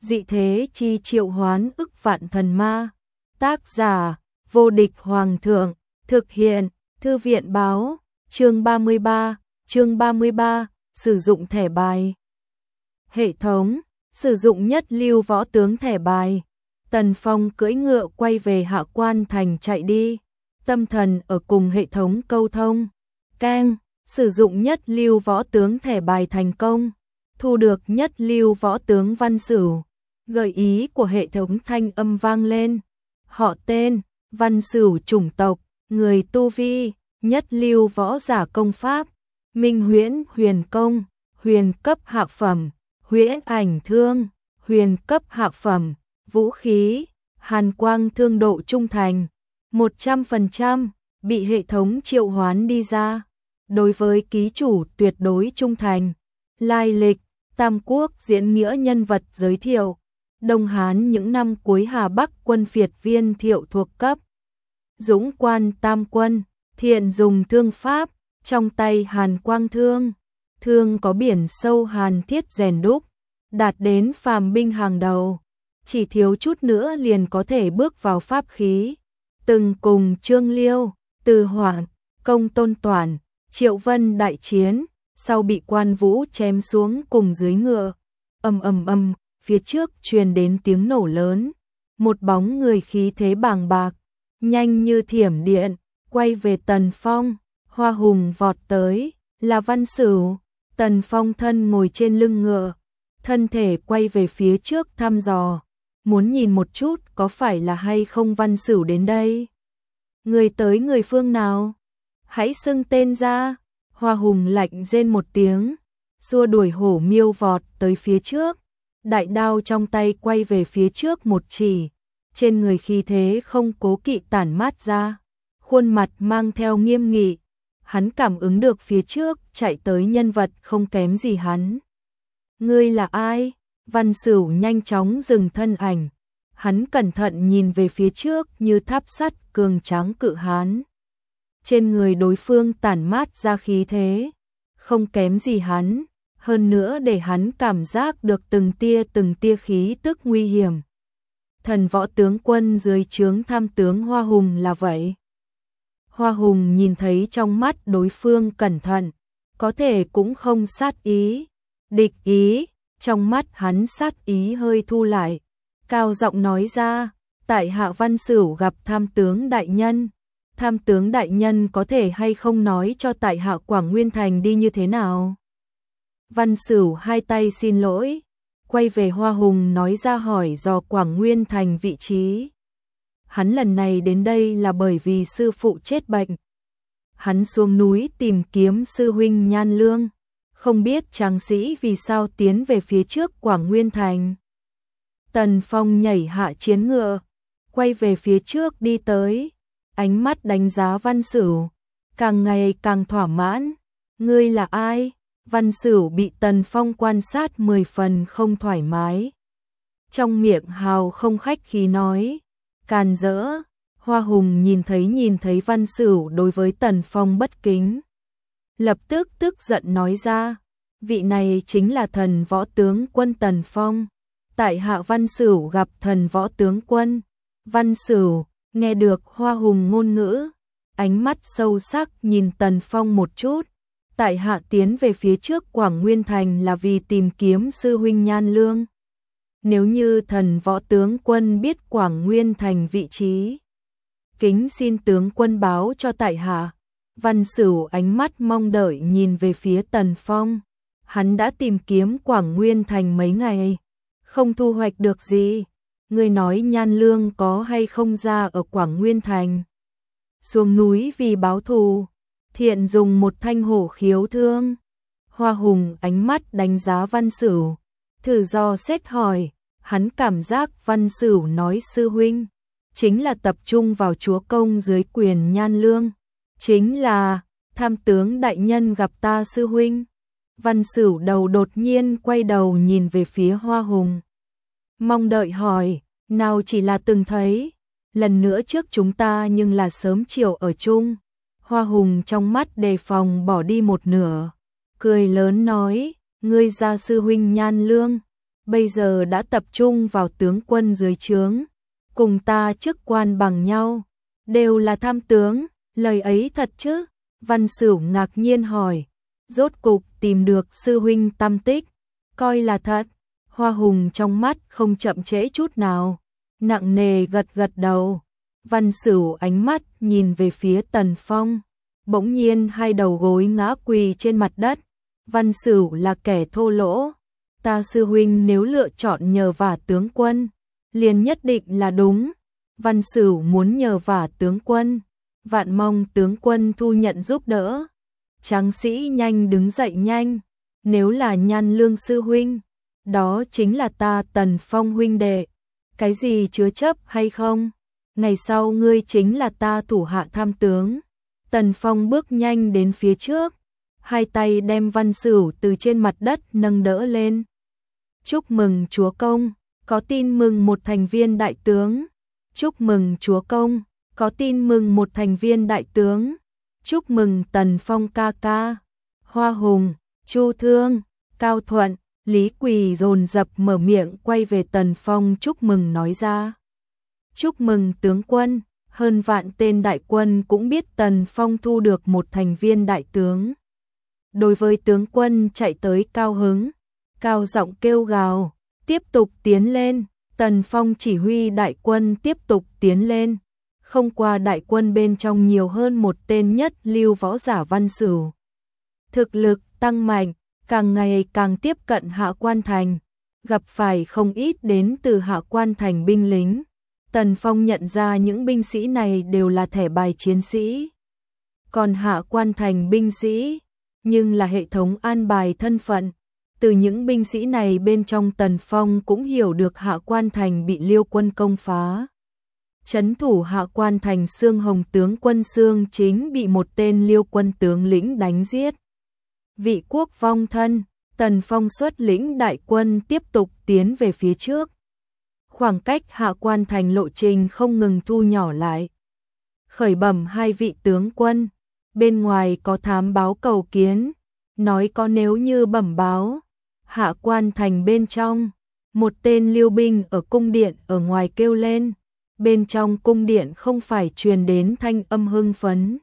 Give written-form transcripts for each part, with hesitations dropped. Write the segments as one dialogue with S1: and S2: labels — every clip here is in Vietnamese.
S1: dị thế chi triệu hoán ức vạn thần ma. Tác giả, vô địch hoàng thượng, thực hiện, thư viện báo, chương 33, sử dụng thẻ bài. Hệ thống, sử dụng nhất lưu võ tướng thẻ bài. Tần Phong cưỡi ngựa quay về Hạ Quan Thành chạy đi. Tâm thần ở cùng hệ thống câu thông. Keng, sử dụng nhất lưu võ tướng thẻ bài thành công. Thu được nhất lưu võ tướng Văn Sửu. Gợi ý của hệ thống thanh âm vang lên. Họ tên, Văn Sửu, chủng tộc, người tu vi, nhất lưu võ giả công pháp. Minh Huyễn huyền công, huyền cấp hạ phẩm. Huyễn ảnh thương, huyền cấp hạ phẩm. Vũ khí, hàn quang thương, độ trung thành 100%, bị hệ thống triệu hoán đi ra. Đối với ký chủ tuyệt đối trung thành. Lai lịch, Tam Quốc diễn nghĩa nhân vật giới thiệu. Đông Hán những năm cuối Hà Bắc quân phiệt viên thiệu thuộc cấp. Dũng quan tam quân, thiện dùng thương pháp, trong tay hàn quang thương. Thương có biển sâu hàn thiết rèn đúc, đạt đến phàm binh hàng đầu. Chỉ thiếu chút nữa liền có thể bước vào pháp khí. Từng cùng Trương Liêu, Từ Hoảng, Công Tôn Toản, Triệu Vân đại chiến, sau bị Quan Vũ chém xuống cùng dưới ngựa. Phía trước truyền đến tiếng nổ lớn. Một bóng người khí thế bàng bạc, nhanh như thiểm điện, quay về Tần Phong. Hoa Hùng vọt tới, là Văn Sửu. Tần Phong thân ngồi trên lưng ngựa, thân thể quay về phía trước thăm dò. Muốn nhìn một chút có phải là hay không Văn Sửu đến đây. Người tới người phương nào? Hãy xưng tên ra. Hoa Hùng lạnh rên một tiếng, xua đuổi hổ miêu vọt tới phía trước. Đại đao trong tay quay về phía trước một chỉ, trên người khí thế không cố kỵ tản mát ra, khuôn mặt mang theo nghiêm nghị. Hắn cảm ứng được phía trước chạy tới nhân vật không kém gì hắn. Ngươi là ai? Văn Sửu nhanh chóng dừng thân ảnh. Hắn cẩn thận nhìn về phía trước như tháp sắt cường tráng cự hán. Trên người đối phương tản mát ra khí thế, không kém gì hắn, hơn nữa để hắn cảm giác được từng tia khí tức nguy hiểm. Thần võ tướng quân dưới trướng tham tướng Hoa Hùng là vậy. Hoa Hùng nhìn thấy trong mắt đối phương cẩn thận, có thể cũng không sát ý, địch ý. Trong mắt hắn sát ý hơi thu lại, cao giọng nói ra, tại hạ Văn Sửu gặp tham tướng đại nhân. Tham tướng đại nhân có thể hay không nói cho tại hạ Quảng Nguyên Thành đi như thế nào? Văn Sửu hai tay xin lỗi, quay về Hoa Hùng nói ra hỏi dò Quảng Nguyên Thành vị trí. Hắn lần này đến đây là bởi vì sư phụ chết bệnh. Hắn xuống núi tìm kiếm sư huynh Nhan Lương. Không biết tráng sĩ vì sao tiến về phía trước Quảng Nguyên Thành. Tần Phong nhảy hạ chiến ngựa, quay về phía trước đi tới, ánh mắt đánh giá Văn Sửu, càng ngày càng thỏa mãn. Ngươi là ai? Văn Sửu bị Tần Phong quan sát 10 phần không thoải mái. Trong miệng hào không khách khí nói, càn rỡ. Hoa Hùng nhìn thấy Văn Sửu đối với Tần Phong bất kính. Lập tức tức giận nói ra, vị này chính là thần võ tướng quân Tần Phong. Tại hạ Văn Sửu gặp thần võ tướng quân. Văn Sửu nghe được Hoa Hùng ngôn ngữ, ánh mắt sâu sắc nhìn Tần Phong một chút. Tại hạ tiến về phía trước Quảng Nguyên Thành là vì tìm kiếm sư huynh Nhan Lương. Nếu như thần võ tướng quân biết Quảng Nguyên Thành vị trí, kính xin tướng quân báo cho tại hạ. Văn Sửu ánh mắt mong đợi nhìn về phía Tần Phong. Hắn đã tìm kiếm Quảng Nguyên Thành mấy ngày, không thu hoạch được gì. Ngươi nói Nhan Lương có hay không ra ở Quảng Nguyên Thành? Xuống núi vì báo thù, thiện dùng một thanh hổ khiếu thương. Hoa Hùng ánh mắt đánh giá Văn Sửu, thử dò xét hỏi. Hắn cảm giác Văn Sửu nói sư huynh chính là tập trung vào chúa công dưới quyền Nhan Lương. Chính là, tham tướng đại nhân gặp ta sư huynh. Văn Sửu đầu đột nhiên quay đầu nhìn về phía Hoa Hùng, mong đợi hỏi, nào chỉ là từng thấy, lần nữa trước chúng ta nhưng là sớm chiều ở chung. Hoa Hùng trong mắt đề phòng bỏ đi một nửa, cười lớn nói, ngươi gia sư huynh Nhan Lương, bây giờ đã tập trung vào tướng quân dưới trướng, cùng ta chức quan bằng nhau, đều là tham tướng, lời ấy thật chứ? Văn Sửu ngạc nhiên hỏi, rốt cục tìm được sư huynh tăm tích, coi là thật. Hoa Hùng trong mắt không chậm trễ chút nào, nặng nề gật gật đầu. Văn Sửu ánh mắt nhìn về phía Tần Phong, bỗng nhiên hai đầu gối ngã quỳ trên mặt đất. Văn Sửu là kẻ thô lỗ, ta sư huynh nếu lựa chọn nhờ vả tướng quân, liền nhất định là đúng. Văn Sửu muốn nhờ vả tướng quân, vạn mong tướng quân thu nhận giúp đỡ. Tráng sĩ nhanh đứng dậy nhanh, nếu là Nhan Lương sư huynh, đó chính là ta Tần Phong huynh đệ, cái gì chứa chấp hay không? Ngày sau ngươi chính là ta thủ hạ tham tướng. Tần Phong bước nhanh đến phía trước, hai tay đem Văn Sửu từ trên mặt đất nâng đỡ lên. Chúc mừng chúa công, có tin mừng một thành viên đại tướng. Chúc mừng chúa công, có tin mừng một thành viên đại tướng. Chúc mừng Tần Phong ca ca. Hoa Hùng, Chu Thương, Cao Thuận, Lý Quỳ dồn dập mở miệng quay về Tần Phong chúc mừng nói ra. Chúc mừng tướng quân, hơn vạn tên đại quân cũng biết Tần Phong thu được một thành viên đại tướng. Đối với tướng quân chạy tới cao hứng, cao giọng kêu gào, tiếp tục tiến lên. Tần Phong chỉ huy đại quân tiếp tục tiến lên, không qua đại quân bên trong nhiều hơn một tên nhất lưu võ giả Văn Sửu. Thực lực tăng mạnh, càng ngày càng tiếp cận Hạ Quan Thành, gặp phải không ít đến từ Hạ Quan Thành binh lính. Tần Phong nhận ra những binh sĩ này đều là thẻ bài chiến sĩ. Còn Hạ Quan Thành binh sĩ, nhưng là hệ thống an bài thân phận. Từ những binh sĩ này bên trong Tần Phong cũng hiểu được Hạ Quan Thành bị Liêu quân công phá. Trấn thủ Hạ Quan Thành Xương Hồng tướng quân Xương Chính bị một tên Liêu quân tướng lĩnh đánh giết. Vị quốc vong thân, Tần Phong xuất lĩnh đại quân tiếp tục tiến về phía trước. Khoảng cách Hạ Quan Thành lộ trình không ngừng thu nhỏ lại. Khởi bẩm hai vị tướng quân, bên ngoài có thám báo cầu kiến, nói có nếu như bẩm báo, Hạ Quan Thành bên trong, một tên liêu binh ở cung điện ở ngoài kêu lên, bên trong cung điện không phải truyền đến thanh âm hưng phấn.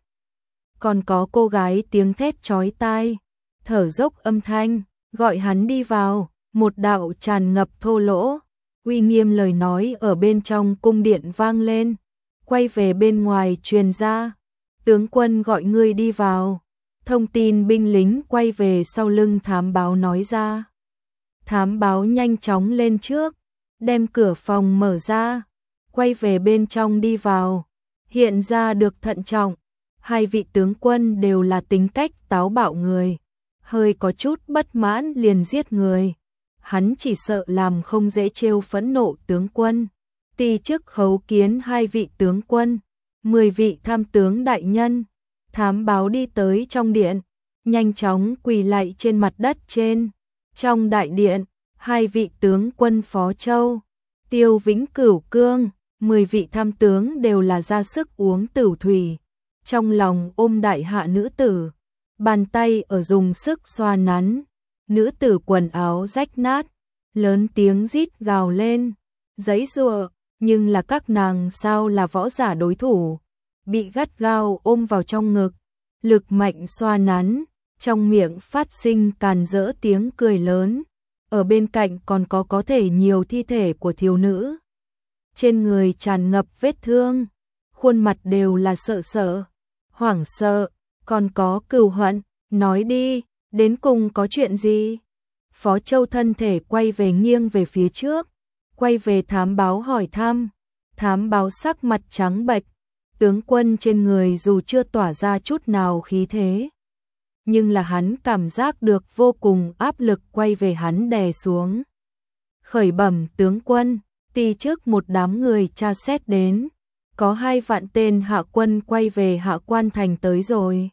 S1: Còn có cô gái tiếng thét chói tai, thở dốc âm thanh, gọi hắn đi vào, một đạo tràn ngập thô lỗ, uy nghiêm lời nói ở bên trong cung điện vang lên, quay về bên ngoài truyền ra, tướng quân gọi ngươi đi vào. Thông tin binh lính quay về sau lưng thám báo nói ra. Thám báo nhanh chóng lên trước, đem cửa phòng mở ra, quay về bên trong đi vào, hiện ra được thận trọng. Hai vị tướng quân đều là tính cách táo bạo người, hơi có chút bất mãn liền giết người. Hắn chỉ sợ làm không dễ trêu phẫn nộ tướng quân. Ti chức khấu kiến hai vị tướng quân, 10 vị tham tướng đại nhân. Thám báo đi tới trong điện, nhanh chóng quỳ lạy trên mặt đất trên. Trong đại điện, hai vị tướng quân Phó Châu, Tiêu Vĩnh Cửu Cương, 10 vị tham tướng đều là ra sức uống tửu thủy. Trong lòng ôm đại hạ nữ tử, bàn tay ở dùng sức xoa nắn. Nữ tử quần áo rách nát, lớn tiếng rít gào lên, giãy giụa, nhưng là các nàng sao là võ giả đối thủ, bị gắt gao ôm vào trong ngực, lực mạnh xoa nắn, trong miệng phát sinh càn rỡ tiếng cười lớn. Ở bên cạnh còn có thể nhiều thi thể của thiếu nữ, trên người tràn ngập vết thương, khuôn mặt đều là sợ sợ, hoảng sợ, còn có cừu hận. Nói đi, đến cùng có chuyện gì? Phó Châu thân thể quay về nghiêng về phía trước, quay về thám báo hỏi thăm. Thám báo sắc mặt trắng bệch, tướng quân trên người dù chưa tỏa ra chút nào khí thế, nhưng là hắn cảm giác được vô cùng áp lực quay về hắn đè xuống. Khởi bẩm tướng quân, ti trước một đám người tra xét đến, có 2 vạn tên hạ quân quay về Hạ Quan Thành tới rồi.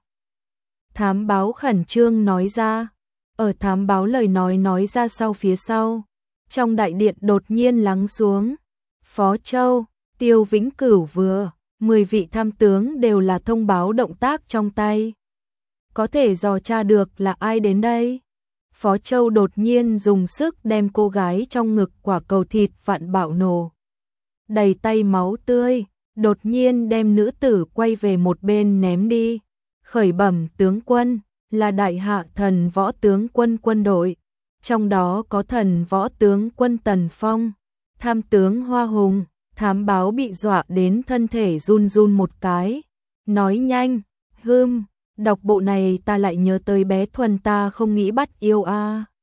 S1: Thám báo khẩn trương nói ra. Ở thám báo lời nói ra sau phía sau, trong đại điện đột nhiên lắng xuống. Phó Châu, Tiêu Vĩnh Cửu vừa, 10 vị tham tướng đều là thông báo động tác trong tay. Có thể dò tra được là ai đến đây? Phó Châu đột nhiên dùng sức đem cô gái trong ngực quả cầu thịt vặn bạo nổ. Đầy tay máu tươi, đột nhiên đem nữ tử quay về một bên ném đi. Khởi bẩm tướng quân, là đại hạ thần võ tướng quân quân đội, trong đó có thần võ tướng quân Tần Phong, tham tướng Hoa Hùng. Thám báo bị dọa đến thân thể run run một cái, nói nhanh, đọc bộ này ta lại nhớ tới bé Thuần ta không nghĩ bắt yêu a.